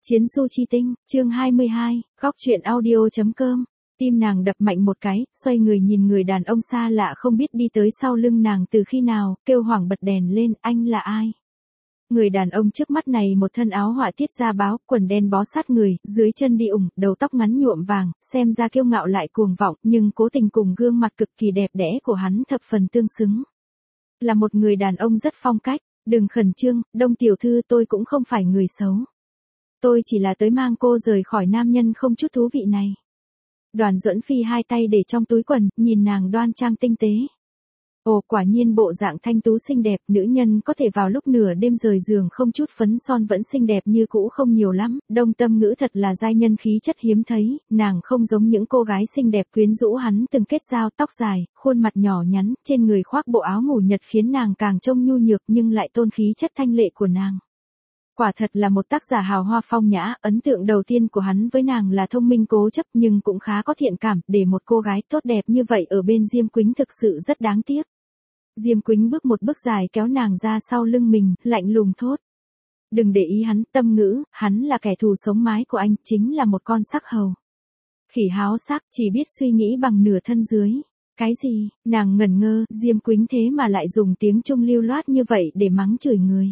Chiến Su Chi Tinh, chương 22, góc truyện audio.com. Tim nàng đập mạnh một cái, xoay người nhìn người đàn ông xa lạ không biết đi tới sau lưng nàng từ khi nào, kêu hoảng bật đèn lên, anh là ai? Người đàn ông trước mắt này một thân áo họa tiết da báo, quần đen bó sát người, dưới chân đi ủng, đầu tóc ngắn nhuộm vàng, xem ra kiêu ngạo lại cuồng vọng, nhưng cố tình cùng gương mặt cực kỳ đẹp đẽ của hắn thập phần tương xứng. Là một người đàn ông rất phong cách, đừng khẩn trương, Đông tiểu thư, tôi cũng không phải người xấu. Tôi chỉ là tới mang cô rời khỏi nam nhân không chút thú vị này. Đoàn Duẫn Phi hai tay để trong túi quần, nhìn nàng đoan trang tinh tế. Ồ, quả nhiên bộ dạng thanh tú xinh đẹp, nữ nhân có thể vào lúc nửa đêm rời giường không chút phấn son vẫn xinh đẹp như cũ không nhiều lắm. Đông Tâm Ngữ thật là giai nhân khí chất hiếm thấy, nàng không giống những cô gái xinh đẹp quyến rũ hắn từng kết giao, tóc dài, khuôn mặt nhỏ nhắn, trên người khoác bộ áo ngủ nhật khiến nàng càng trông nhu nhược nhưng lại tôn khí chất thanh lệ của nàng. Quả thật là một tác giả hào hoa phong nhã, ấn tượng đầu tiên của hắn với nàng là thông minh cố chấp nhưng cũng khá có thiện cảm, để một cô gái tốt đẹp như vậy ở bên Diêm Quýnh thực sự rất đáng tiếc. Diêm Quýnh bước một bước dài kéo nàng ra sau lưng mình, lạnh lùng thốt. Đừng để ý hắn, Tâm Ngữ, hắn là kẻ thù sống mái của anh, chính là một con sắc hầu. Khỉ háo sắc, chỉ biết suy nghĩ bằng nửa thân dưới. Cái gì, nàng ngẩn ngơ, Diêm Quýnh thế mà lại dùng tiếng Trung lưu loát như vậy để mắng chửi người.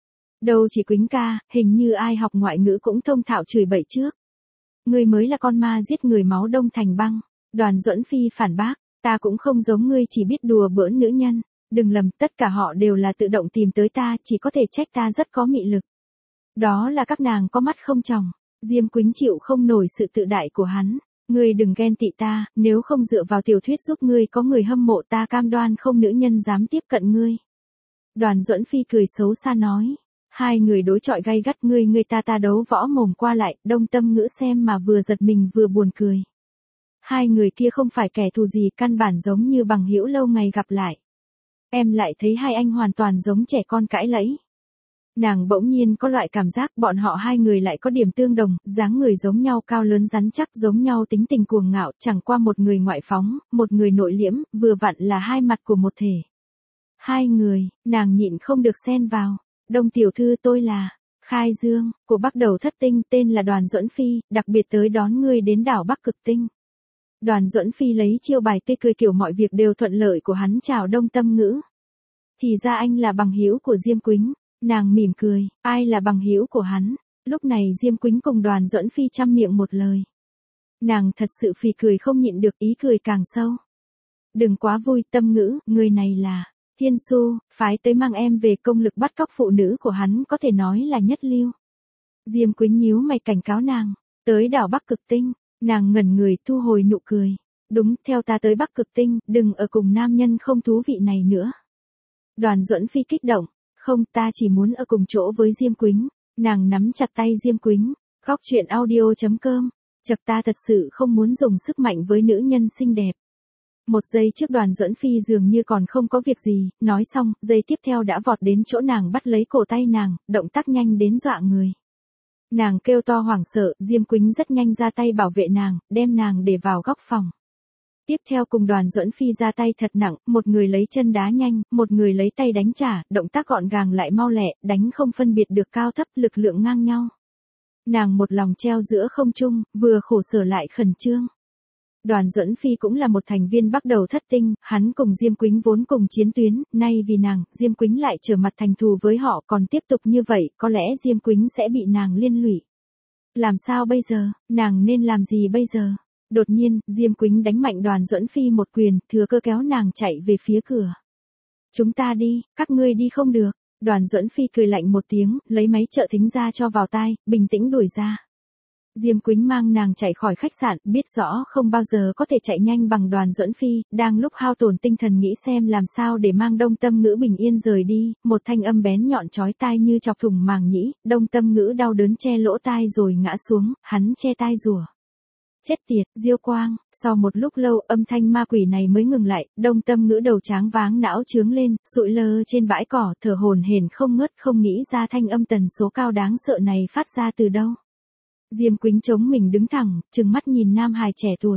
Đâu chỉ Quýnh ca, hình như ai học ngoại ngữ cũng thông thạo chửi bậy trước. Ngươi mới là con ma giết người máu đông thành băng. Đoàn Duẫn Phi phản bác, ta cũng không giống ngươi chỉ biết đùa bỡn nữ nhân. Đừng lầm, tất cả họ đều là tự động tìm tới ta, chỉ có thể trách ta rất có mị lực. Đó là các nàng có mắt không tròng. Diêm Quýnh chịu không nổi sự tự đại của hắn. Ngươi đừng ghen tị ta, nếu không dựa vào tiểu thuyết giúp ngươi có người hâm mộ ta cam đoan không nữ nhân dám tiếp cận ngươi. Đoàn Duẫn Phi cười xấu xa nói. Hai người đối chọi gay gắt, người ta đấu võ mồm qua lại, Đông Tâm Ngữ xem mà vừa giật mình vừa buồn cười. Hai người kia không phải kẻ thù gì, căn bản giống như bằng hữu lâu ngày gặp lại. Em lại thấy hai anh hoàn toàn giống trẻ con cãi lẫy. Nàng bỗng nhiên có loại cảm giác bọn họ hai người lại có điểm tương đồng, dáng người giống nhau, cao lớn rắn chắc, giống nhau tính tình cuồng ngạo, chẳng qua một người ngoại phóng, một người nội liễm, vừa vặn là hai mặt của một thể. Hai người, nàng nhịn không được xen vào. Đông tiểu thư, tôi là Khai Dương, của Bắc Đầu Thất Tinh, tên là Đoàn Duẫn Phi, đặc biệt tới đón ngươi đến đảo Bắc Cực Tinh. Đoàn Duẫn Phi lấy chiêu bài tươi cười kiểu mọi việc đều thuận lợi của hắn chào Đông Tâm Ngữ. Thì ra anh là bằng hữu của Diêm Quýnh. Nàng mỉm cười, ai là bằng hữu của hắn? Lúc này Diêm Quýnh cùng Đoàn Duẫn Phi chăm miệng một lời. Nàng thật sự phì cười không nhịn được, ý cười càng sâu. Đừng quá vui, Tâm Ngữ, người này là Thiên Su, phái tới mang em về, công lực bắt cóc phụ nữ của hắn có thể nói là nhất lưu. Diêm Quýnh nhíu mày cảnh cáo nàng, tới đảo Bắc Cực Tinh, nàng ngẩn người thu hồi nụ cười. Đúng, theo ta tới Bắc Cực Tinh, đừng ở cùng nam nhân không thú vị này nữa. Đoàn Duẫn Phi kích động, không, ta chỉ muốn ở cùng chỗ với Diêm Quýnh. Nàng nắm chặt tay Diêm Quýnh, góc truyện audio.com, chật ta thật sự không muốn dùng sức mạnh với nữ nhân xinh đẹp. Một giây trước Đoàn Duẫn Phi dường như còn không có việc gì, nói xong, giây tiếp theo đã vọt đến chỗ nàng bắt lấy cổ tay nàng, động tác nhanh đến dọa người. Nàng kêu to hoảng sợ, Diêm Quýnh rất nhanh ra tay bảo vệ nàng, đem nàng để vào góc phòng. Tiếp theo cùng Đoàn Duẫn Phi ra tay thật nặng, một người lấy chân đá nhanh, một người lấy tay đánh trả, động tác gọn gàng lại mau lẹ, đánh không phân biệt được cao thấp, lực lượng ngang nhau. Nàng một lòng treo giữa không trung, vừa khổ sở lại khẩn trương. Đoàn Duẫn Phi cũng là một thành viên Bắc Đầu Thất Tinh, hắn cùng Diêm Quýnh vốn cùng chiến tuyến, nay vì nàng, Diêm Quýnh lại trở mặt thành thù với họ, còn tiếp tục như vậy, có lẽ Diêm Quýnh sẽ bị nàng liên lụy. Làm sao bây giờ, nàng nên làm gì bây giờ? Đột nhiên, Diêm Quýnh đánh mạnh Đoàn Duẫn Phi một quyền, thừa cơ kéo nàng chạy về phía cửa. Chúng ta đi, các ngươi đi không được. Đoàn Duẫn Phi cười lạnh một tiếng, lấy máy trợ thính ra cho vào tai, bình tĩnh đuổi ra. Diêm Quýnh mang nàng chạy khỏi khách sạn, biết rõ không bao giờ có thể chạy nhanh bằng Đoàn Duẫn Phi, đang lúc hao tổn tinh thần nghĩ xem làm sao để mang Đông Tâm Ngữ bình yên rời đi, một thanh âm bén nhọn chói tai như chọc thủng màng nhĩ, Đông Tâm Ngữ đau đớn che lỗ tai rồi ngã xuống, hắn che tai rủa. Chết tiệt, Diêu Quang, sau một lúc lâu âm thanh ma quỷ này mới ngừng lại, Đông Tâm Ngữ đầu tráng váng não trướng lên, sụi lơ trên bãi cỏ, thở hổn hển không ngớt, không nghĩ ra thanh âm tần số cao đáng sợ này phát ra từ đâu. Diêm Quýnh chống mình đứng thẳng, trừng mắt nhìn nam hài trẻ tuổi.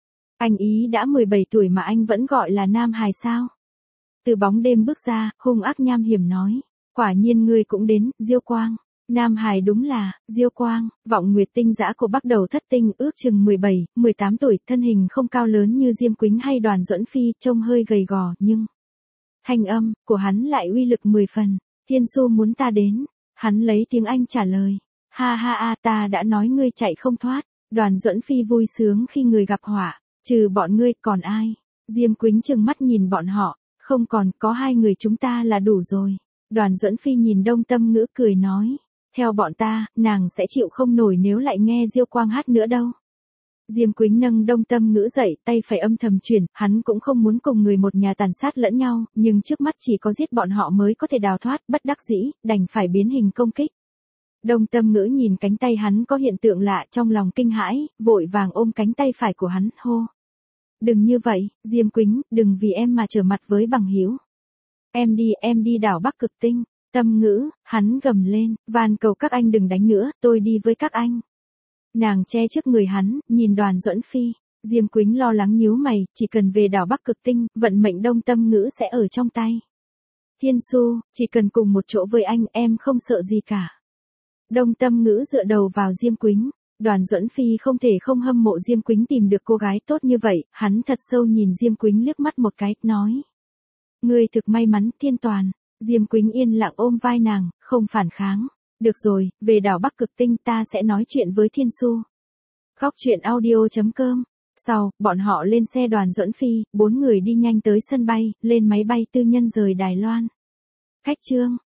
Anh ý đã 17 tuổi mà anh vẫn gọi là nam hài sao? Từ bóng đêm bước ra, hung ác nham hiểm nói. Quả nhiên ngươi cũng đến, Diêu Quang. Nam Hải đúng là, Diêu Quang, vọng nguyệt tinh giã của bắt đầu thất tinh ước chừng 17, 18 tuổi, thân hình không cao lớn như Diêm Quýnh hay Đoàn Duẫn Phi, trông hơi gầy gò nhưng thanh âm của hắn lại uy lực 10 phần. Thiên Su muốn ta đến, hắn lấy tiếng Anh trả lời. Ha ha ha, ta đã nói ngươi chạy không thoát. Đoàn Duẫn Phi vui sướng khi người gặp họa, trừ bọn ngươi còn ai? Diêm Quýnh trừng mắt nhìn bọn họ, không còn, có 2 người chúng ta là đủ rồi. Đoàn Duẫn Phi nhìn Đông Tâm Ngữ cười nói, theo bọn ta, nàng sẽ chịu không nổi nếu lại nghe Diêu Quang hát nữa đâu. Diêm Quýnh nâng Đông Tâm Ngữ dậy, tay phải âm thầm chuyển, hắn cũng không muốn cùng người một nhà tàn sát lẫn nhau, nhưng trước mắt chỉ có giết bọn họ mới có thể đào thoát, bất đắc dĩ, đành phải biến hình công kích. Đông Tâm Ngữ nhìn cánh tay hắn có hiện tượng lạ, trong lòng kinh hãi, vội vàng ôm cánh tay phải của hắn, hô. Đừng như vậy, Diêm Quýnh, đừng vì em mà trở mặt với bằng hữu. Em đi đảo Bắc Cực Tinh. Tâm Ngữ, hắn gầm lên, van cầu các anh đừng đánh nữa, tôi đi với các anh. Nàng che trước người hắn, nhìn Đoàn Duẫn Phi. Diêm Quýnh lo lắng nhíu mày, chỉ cần về đảo Bắc Cực Tinh, vận mệnh Đông Tâm Ngữ sẽ ở trong tay. Thiên Su, chỉ cần cùng một chỗ với anh, em không sợ gì cả. Đông Tâm Ngữ dựa đầu vào Diêm Quýnh. Đoàn Duẫn Phi không thể không hâm mộ Diêm Quýnh tìm được cô gái tốt như vậy, hắn thật sâu nhìn Diêm Quýnh liếc mắt một cái, nói. Ngươi thực may mắn, Thiên Toàn. Diêm Quýnh yên lặng ôm vai nàng, không phản kháng. Được rồi, về đảo Bắc Cực Tinh ta sẽ nói chuyện với Thiên Su. Khóc chuyện audio.com. Sau, bọn họ lên xe Đoàn Duẫn Phi, 4 người đi nhanh tới sân bay, lên máy bay tư nhân rời Đài Loan. Khách chương.